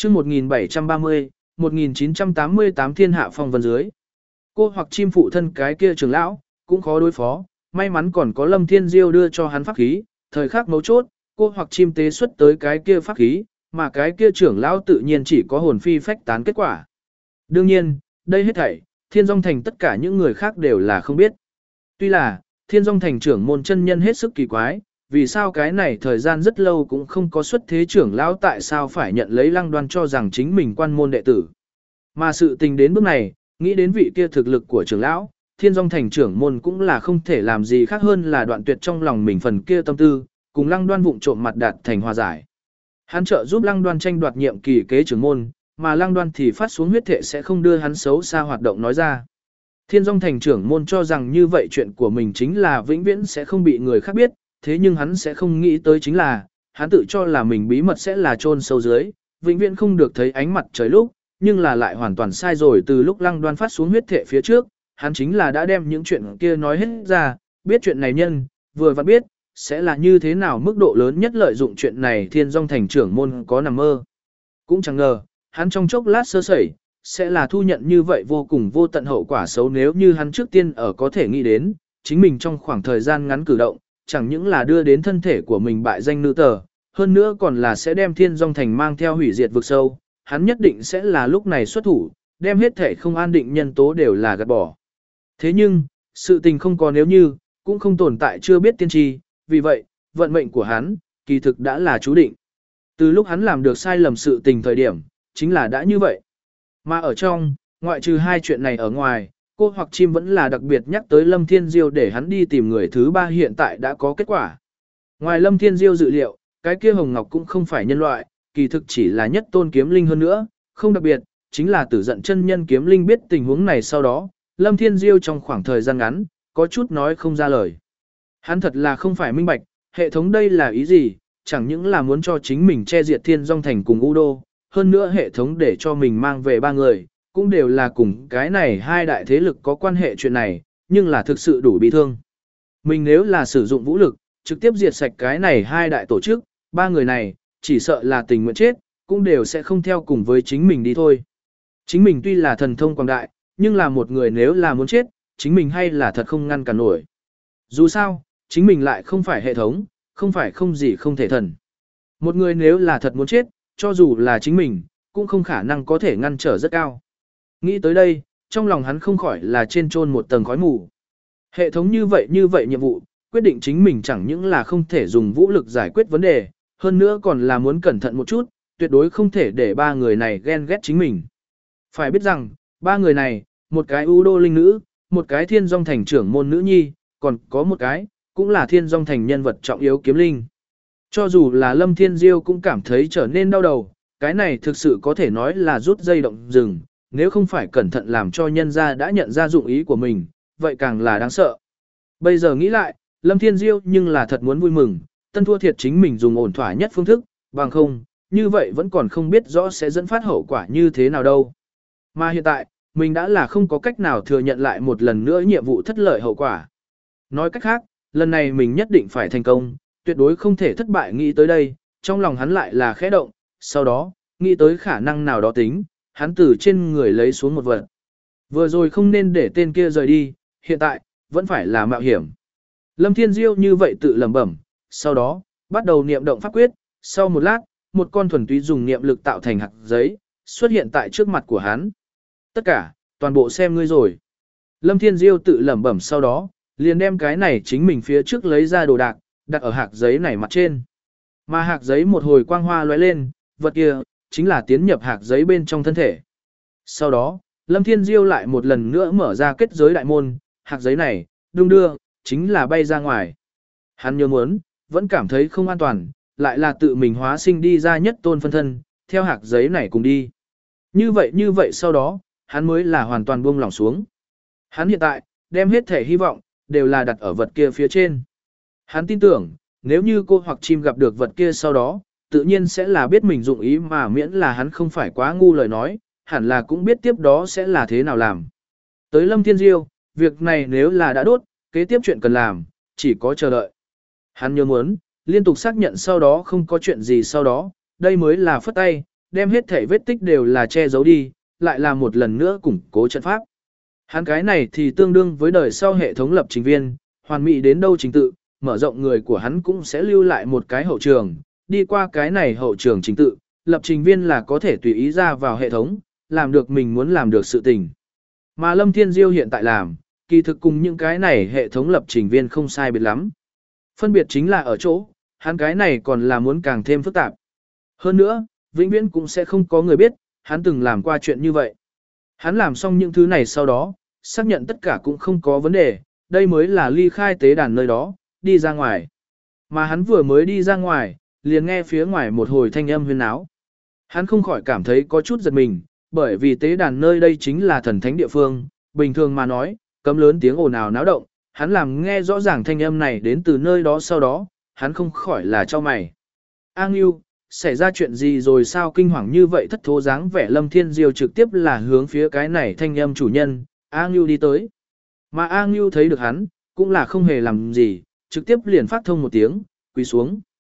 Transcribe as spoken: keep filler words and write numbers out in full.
chương một nghìn bảy trăm ba mươi, một nghìn chín trăm tám mươi tám thiên hạ phong vân dưới. Cô hoặc chim phụ thân cái kia trưởng lão, cũng khó đối phó, may mắn còn có Lâm Thiên Diêu đưa cho hắn pháp khí, thời khắc mấu chốt, cô hoặc chim tế xuất tới cái kia pháp khí, mà cái kia trưởng lão tự nhiên chỉ có hồn phi phách tán kết quả. Đương nhiên, đây hết thảy, Thiên Dung Thành tất cả những người khác đều là không biết. Tuy là, Thiên Dung Thành trưởng môn chân nhân hết sức kỳ quái, vì sao cái này thời gian rất lâu cũng không có xuất thế trưởng lão tại sao phải nhận lấy Lăng Đoan cho rằng chính mình quan môn đệ tử. Mà sự tình đến bước này, nghĩ đến vị kia thực lực của trưởng lão, Thiên Dung Thành trưởng môn cũng là không thể làm gì khác hơn là đoạn tuyệt trong lòng mình phần kia tâm tư, cùng Lăng Đoan vụng trộm mặt đạt thành hòa giải. Hắn trợ giúp Lăng Đoan tranh đoạt nhiệm kỳ kế trưởng môn, mà Lăng Đoan thì phát xuống huyết thệ sẽ không đưa hắn xấu xa hoạt động nói ra. Thiên Dung Thành trưởng môn cho rằng như vậy chuyện của mình chính là vĩnh viễn sẽ không bị người khác biết, thế nhưng hắn sẽ không nghĩ tới chính là, hắn tự cho là mình bí mật sẽ là chôn sâu dưới, vĩnh viễn không được thấy ánh mặt trời lúc, nhưng là lại hoàn toàn sai rồi. Từ lúc Lăng Đoan phát xuống huyết thệ phía trước, hắn chính là đã đem những chuyện kia nói hết ra, biết chuyện này nhân, vừa vặn biết, sẽ là như thế nào mức độ lớn nhất lợi dụng chuyện này. Thiên Dung Thành trưởng môn có nằm mơ. Cũng chẳng ngờ, hắn trong chốc lát sơ sẩy, sẽ là thu nhận như vậy vô cùng vô tận hậu quả xấu. Nếu như hắn trước tiên ở có thể nghĩ đến, chính mình trong khoảng thời gian ngắn cử động, chẳng những là đưa đến thân thể của mình bại danh nữ tờ, hơn nữa còn là sẽ đem Thiên Dung Thành mang theo hủy diệt vực sâu, hắn nhất định sẽ là lúc này xuất thủ, đem hết thể không an định nhân tố đều là gạt bỏ. Thế nhưng, sự tình không có nếu như, cũng không tồn tại chưa biết tiên tri, vì vậy, vận mệnh của hắn, kỳ thực đã là chú định. Từ lúc hắn làm được sai lầm sự tình thời điểm, chính là đã như vậy. Mà ở trong, ngoại trừ hai chuyện này ở ngoài, cô hoặc chim vẫn là đặc biệt nhắc tới Lâm Thiên Diêu để hắn đi tìm người thứ ba hiện tại đã có kết quả. Ngoài Lâm Thiên Diêu dự liệu, cái kia Hồng Ngọc cũng không phải nhân loại, kỳ thực chỉ là nhất tôn kiếm linh hơn nữa, không đặc biệt, chính là Tử Giận chân nhân kiếm linh. Biết tình huống này sau đó, Lâm Thiên Diêu trong khoảng thời gian ngắn, có chút nói không ra lời. Hắn thật là không phải minh bạch, hệ thống đây là ý gì, chẳng những là muốn cho chính mình che diệt Thiên Dung Thành cùng U Đô, hơn nữa hệ thống để cho mình mang về ba người, cũng đều là cùng cái này hai đại thế lực có quan hệ chuyện này, nhưng là thực sự đủ bị thương. Mình nếu là sử dụng vũ lực, trực tiếp diệt sạch cái này hai đại tổ chức, ba người này, chỉ sợ là tình nguyện chết, cũng đều sẽ không theo cùng với chính mình đi thôi. Chính mình tuy là thần thông quảng đại, nhưng là một người nếu là muốn chết, chính mình hay là thật không ngăn cản nổi. Dù sao, chính mình lại không phải hệ thống, không phải không gì không thể thần. Một người nếu là thật muốn chết, cho dù là chính mình, cũng không khả năng có thể ngăn trở rất cao. Nghĩ tới đây, trong lòng hắn không khỏi là trên chôn một tầng khói mù. Hệ thống như vậy như vậy nhiệm vụ, quyết định chính mình chẳng những là không thể dùng vũ lực giải quyết vấn đề, hơn nữa còn là muốn cẩn thận một chút, tuyệt đối không thể để ba người này ghen ghét chính mình. Phải biết rằng, ba người này, một cái U Đô linh nữ, một cái Thiên Dung Thành trưởng môn nữ nhi, còn có một cái, cũng là Thiên Dung Thành nhân vật trọng yếu kiếm linh. Cho dù là Lâm Thiên Diêu cũng cảm thấy trở nên đau đầu, cái này thực sự có thể nói là rút dây động rừng, nếu không phải cẩn thận làm cho nhân gia đã nhận ra dụng ý của mình, vậy càng là đáng sợ. Bây giờ nghĩ lại, Lâm Thiên Diêu nhưng là thật muốn vui mừng, tân thua thiệt chính mình dùng ổn thỏa nhất phương thức, bằng không, như vậy vẫn còn không biết rõ sẽ dẫn phát hậu quả như thế nào đâu. Mà hiện tại, mình đã là không có cách nào thừa nhận lại một lần nữa nhiệm vụ thất lợi hậu quả. Nói cách khác, lần này mình nhất định phải thành công, tuyệt đối không thể thất bại. Nghĩ tới đây, trong lòng hắn lại là khẽ động, sau đó, nghĩ tới khả năng nào đó tính, hắn từ trên người lấy xuống một vật. Vừa rồi không nên để tên kia rời đi, hiện tại, vẫn phải là mạo hiểm. Lâm Thiên Diêu như vậy tự lẩm bẩm, sau đó, bắt đầu niệm động pháp quyết, sau một lát, một con thuần túy dùng niệm lực tạo thành hạt giấy, xuất hiện tại trước mặt của hắn. Tất cả, toàn bộ xem ngươi rồi. Lâm Thiên Diêu tự lẩm bẩm sau đó, liền đem cái này chính mình phía trước lấy ra đồ đạc, đặt ở hạt giấy này mặt trên. Mà hạt giấy một hồi quang hoa lóe lên, vật kia, chính là tiến nhập hạt giấy bên trong thân thể. Sau đó, Lâm Thiên Diêu lại một lần nữa mở ra kết giới đại môn, hạt giấy này, đung đưa, chính là bay ra ngoài. Hắn nhớ muốn, vẫn cảm thấy không an toàn, lại là tự mình hóa sinh đi ra nhất tôn phân thân, theo hạt giấy này cùng đi. Như vậy như vậy sau đó, hắn mới là hoàn toàn buông lỏng xuống. Hắn hiện tại, đem hết thể hy vọng, đều là đặt ở vật kia phía trên. Hắn tin tưởng, nếu như cô hoặc chim gặp được vật kia sau đó, tự nhiên sẽ là biết mình dụng ý, mà miễn là hắn không phải quá ngu lời nói, hẳn là cũng biết tiếp đó sẽ là thế nào làm. Tới Lâm Thiên Diêu, việc này nếu là đã đốt, kế tiếp chuyện cần làm, chỉ có chờ đợi. Hắn nhớ muốn, liên tục xác nhận sau đó không có chuyện gì sau đó, đây mới là phất tay, đem hết thể vết tích đều là che giấu đi, lại là một lần nữa củng cố trận pháp. Hắn cái này thì tương đương với đời sau hệ thống lập trình viên, hoàn mỹ đến đâu trình tự, mở rộng người của hắn cũng sẽ lưu lại một cái hậu trường, đi qua cái này hậu trường trình tự, lập trình viên là có thể tùy ý ra vào hệ thống, làm được mình muốn làm được sự tình. Mà Lâm Thiên Diêu hiện tại làm, kỳ thực cùng những cái này hệ thống lập trình viên không sai biệt lắm. Phân biệt chính là ở chỗ, hắn cái này còn là muốn càng thêm phức tạp. Hơn nữa, vĩnh viễn cũng sẽ không có người biết, hắn từng làm qua chuyện như vậy. Hắn làm xong những thứ này sau đó, xác nhận tất cả cũng không có vấn đề, đây mới là ly khai tế đàn nơi đó, đi ra ngoài. Mà hắn vừa mới đi ra ngoài, liền nghe phía ngoài một hồi thanh âm huyên náo. Hắn không khỏi cảm thấy có chút giật mình, bởi vì tế đàn nơi đây chính là thần thánh địa phương, bình thường mà nói, cấm lớn tiếng ồn ào náo động, hắn làm nghe rõ ràng thanh âm này đến từ nơi đó sau đó, hắn không khỏi là cho mày. A Ngưu, xảy ra chuyện gì rồi sao kinh hoàng như vậy thất thố dáng vẻ Lâm Thiên Diêu trực tiếp là hướng phía cái này thanh âm chủ nhân, A Ngưu đi tới. Mà A Ngưu thấy được hắn, cũng là không hề làm gì, trực tiếp liền phát thông một tiếng, quỳ xuống.